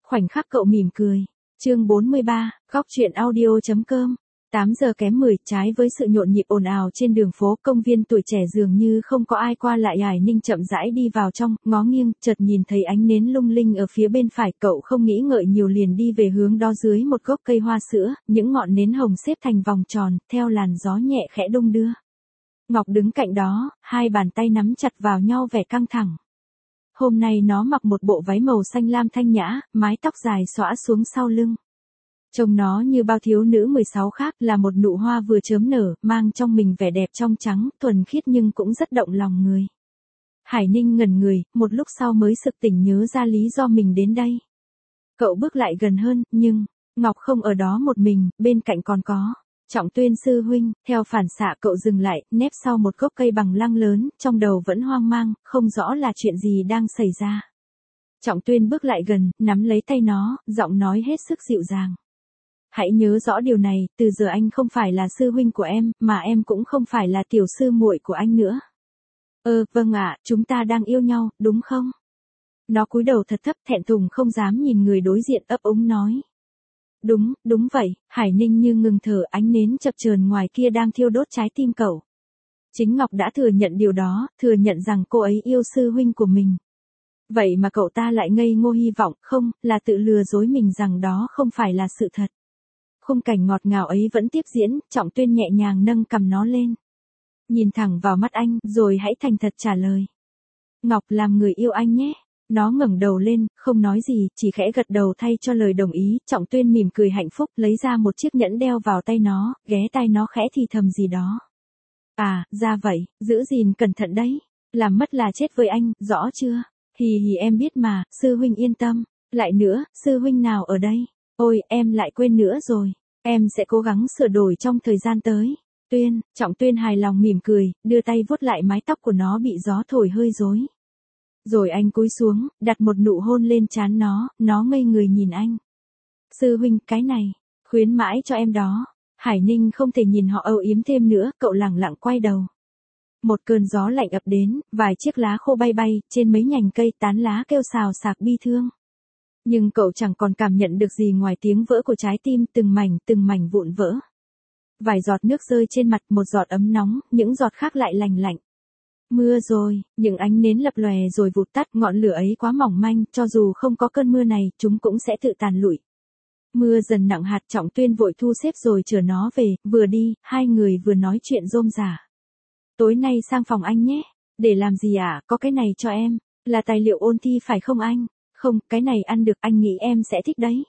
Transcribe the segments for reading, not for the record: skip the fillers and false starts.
khoảnh khắc cậu mỉm cười. Chương 43, góc truyện audio.com. 8 giờ kém 10, trái với sự nhộn nhịp ồn ào trên đường phố, công viên tuổi trẻ dường như không có ai qua lại. Hải Ninh chậm rãi đi vào trong, ngó nghiêng, chợt nhìn thấy ánh nến lung linh ở phía bên phải, cậu không nghĩ ngợi nhiều liền đi về hướng đó. Dưới một gốc cây hoa sữa, những ngọn nến hồng xếp thành vòng tròn, theo làn gió nhẹ khẽ đung đưa. Ngọc đứng cạnh đó, hai bàn tay nắm chặt vào nhau vẻ căng thẳng. Hôm nay nó mặc một bộ váy màu xanh lam thanh nhã, mái tóc dài xõa xuống sau lưng. Trông nó như bao thiếu nữ 16 khác, là một nụ hoa vừa chớm nở, mang trong mình vẻ đẹp trong trắng, thuần khiết nhưng cũng rất động lòng người. Hải Ninh ngẩn người, một lúc sau mới sực tỉnh nhớ ra lý do mình đến đây. Cậu bước lại gần hơn, nhưng Ngọc không ở đó một mình, bên cạnh còn có Trọng Tuyên sư huynh. Theo phản xạ cậu dừng lại, nép sau một gốc cây bằng lăng lớn, trong đầu vẫn hoang mang, không rõ là chuyện gì đang xảy ra. Trọng Tuyên bước lại gần, nắm lấy tay nó, giọng nói hết sức dịu dàng. Hãy nhớ rõ điều này, từ giờ anh không phải là sư huynh của em, mà em cũng không phải là tiểu sư muội của anh nữa. Vâng ạ, chúng ta đang yêu nhau, đúng không? Nó cúi đầu thật thấp, thẹn thùng không dám nhìn người đối diện, ấp úng nói. Đúng vậy. Hải Ninh như ngừng thở, ánh nến chập chờn ngoài kia đang thiêu đốt trái tim cậu. Chính Ngọc đã thừa nhận điều đó, thừa nhận rằng cô ấy yêu sư huynh của mình. Vậy mà cậu ta lại ngây ngô hy vọng, không, là tự lừa dối mình rằng đó không phải là sự thật. Khung cảnh ngọt ngào ấy vẫn tiếp diễn, Trọng Tuyên nhẹ nhàng nâng cầm nó lên. Nhìn thẳng vào mắt anh, rồi hãy thành thật trả lời. Ngọc, làm người yêu anh nhé. Nó ngẩng đầu lên, không nói gì, chỉ khẽ gật đầu thay cho lời đồng ý. Trọng Tuyên mỉm cười hạnh phúc, lấy ra một chiếc nhẫn đeo vào tay nó, ghé tai nó khẽ thì thầm gì đó. À, ra vậy, giữ gìn cẩn thận đấy. Làm mất là chết với anh, rõ chưa? Hì em biết mà, sư huynh yên tâm. Lại nữa, sư huynh nào ở đây? Ôi, em lại quên nữa rồi. Em sẽ cố gắng sửa đổi trong thời gian tới. Trọng Tuyên hài lòng mỉm cười, đưa tay vuốt lại mái tóc của nó bị gió thổi hơi rối. Rồi anh cúi xuống, đặt một nụ hôn lên trán nó ngây người nhìn anh. Sư huynh, cái này, khuyến mãi cho em đó. Hải Ninh không thể nhìn họ âu yếm thêm nữa, cậu lẳng lặng quay đầu. Một cơn gió lạnh ập đến, vài chiếc lá khô bay bay, trên mấy nhành cây tán lá kêu xào xạc bi thương. Nhưng cậu chẳng còn cảm nhận được gì ngoài tiếng vỡ của trái tim, từng mảnh vụn vỡ. Vài giọt nước rơi trên mặt, một giọt ấm nóng, những giọt khác lại lành lạnh. Mưa rồi, những ánh nến lập lòe rồi vụt tắt, ngọn lửa ấy quá mỏng manh, cho dù không có cơn mưa này, chúng cũng sẽ tự tàn lụi. Mưa dần nặng hạt, Trọng Tuyên vội thu xếp rồi chở nó về, vừa đi, hai người vừa nói chuyện rôm rả. Tối nay sang phòng anh nhé. Để làm gì ạ? Có cái này cho em. Là tài liệu ôn thi phải không anh? Không, cái này ăn được, anh nghĩ em sẽ thích đấy.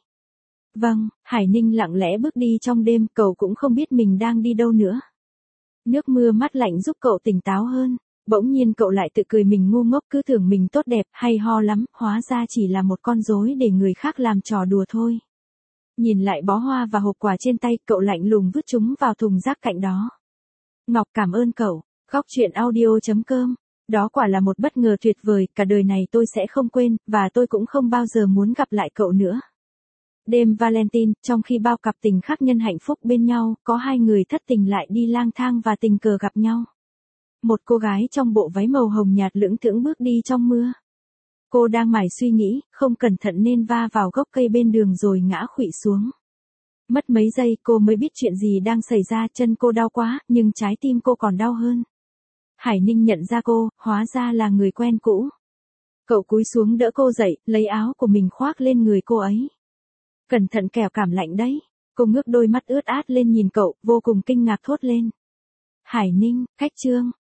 Vâng, Hải Ninh lặng lẽ bước đi trong đêm, cậu cũng không biết mình đang đi đâu nữa. Nước mưa mát lạnh giúp cậu tỉnh táo hơn. Bỗng nhiên cậu lại tự cười mình ngu ngốc, cứ tưởng mình tốt đẹp, hay ho lắm, hóa ra chỉ là một con rối để người khác làm trò đùa thôi. Nhìn lại bó hoa và hộp quà trên tay, cậu lạnh lùng vứt chúng vào thùng rác cạnh đó. Ngọc, cảm ơn cậu. Góc truyện audio.com. Đó quả là một bất ngờ tuyệt vời, cả đời này tôi sẽ không quên, và tôi cũng không bao giờ muốn gặp lại cậu nữa. Đêm Valentine, trong khi bao cặp tình khác nhân hạnh phúc bên nhau, có hai người thất tình lại đi lang thang và tình cờ gặp nhau. Một cô gái trong bộ váy màu hồng nhạt lững thững bước đi trong mưa. Cô đang mải suy nghĩ, không cẩn thận nên va vào gốc cây bên đường rồi ngã khuỵu xuống. Mất mấy giây cô mới biết chuyện gì đang xảy ra, chân cô đau quá, nhưng trái tim cô còn đau hơn. Hải Ninh nhận ra cô, hóa ra là người quen cũ. Cậu cúi xuống đỡ cô dậy, lấy áo của mình khoác lên người cô ấy. Cẩn thận kẻo cảm lạnh đấy. Cô ngước đôi mắt ướt át lên nhìn cậu, vô cùng kinh ngạc thốt lên. Hải Ninh, khách Trương.